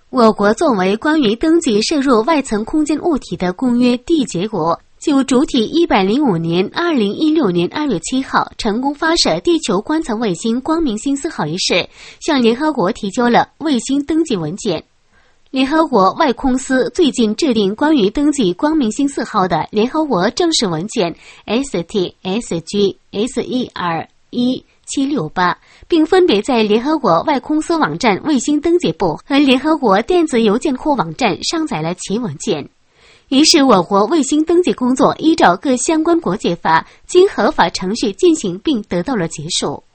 我国作为关于登记射入外层空间物体的公约缔结国，就主体105年2016年2月7号成功发射地球观测卫星光明星4号一事，向联合国提交了卫星登记文件。联合国外空司最近制定关于登记光明星4号的联合国正式文件 STSG-SER-1768，并分别在联合国外空司网站卫星登记部和联合国电子邮件库网站上载了其文件。于是我国卫星登记工作依照各相关国际法经合法程序进行并得到了结束。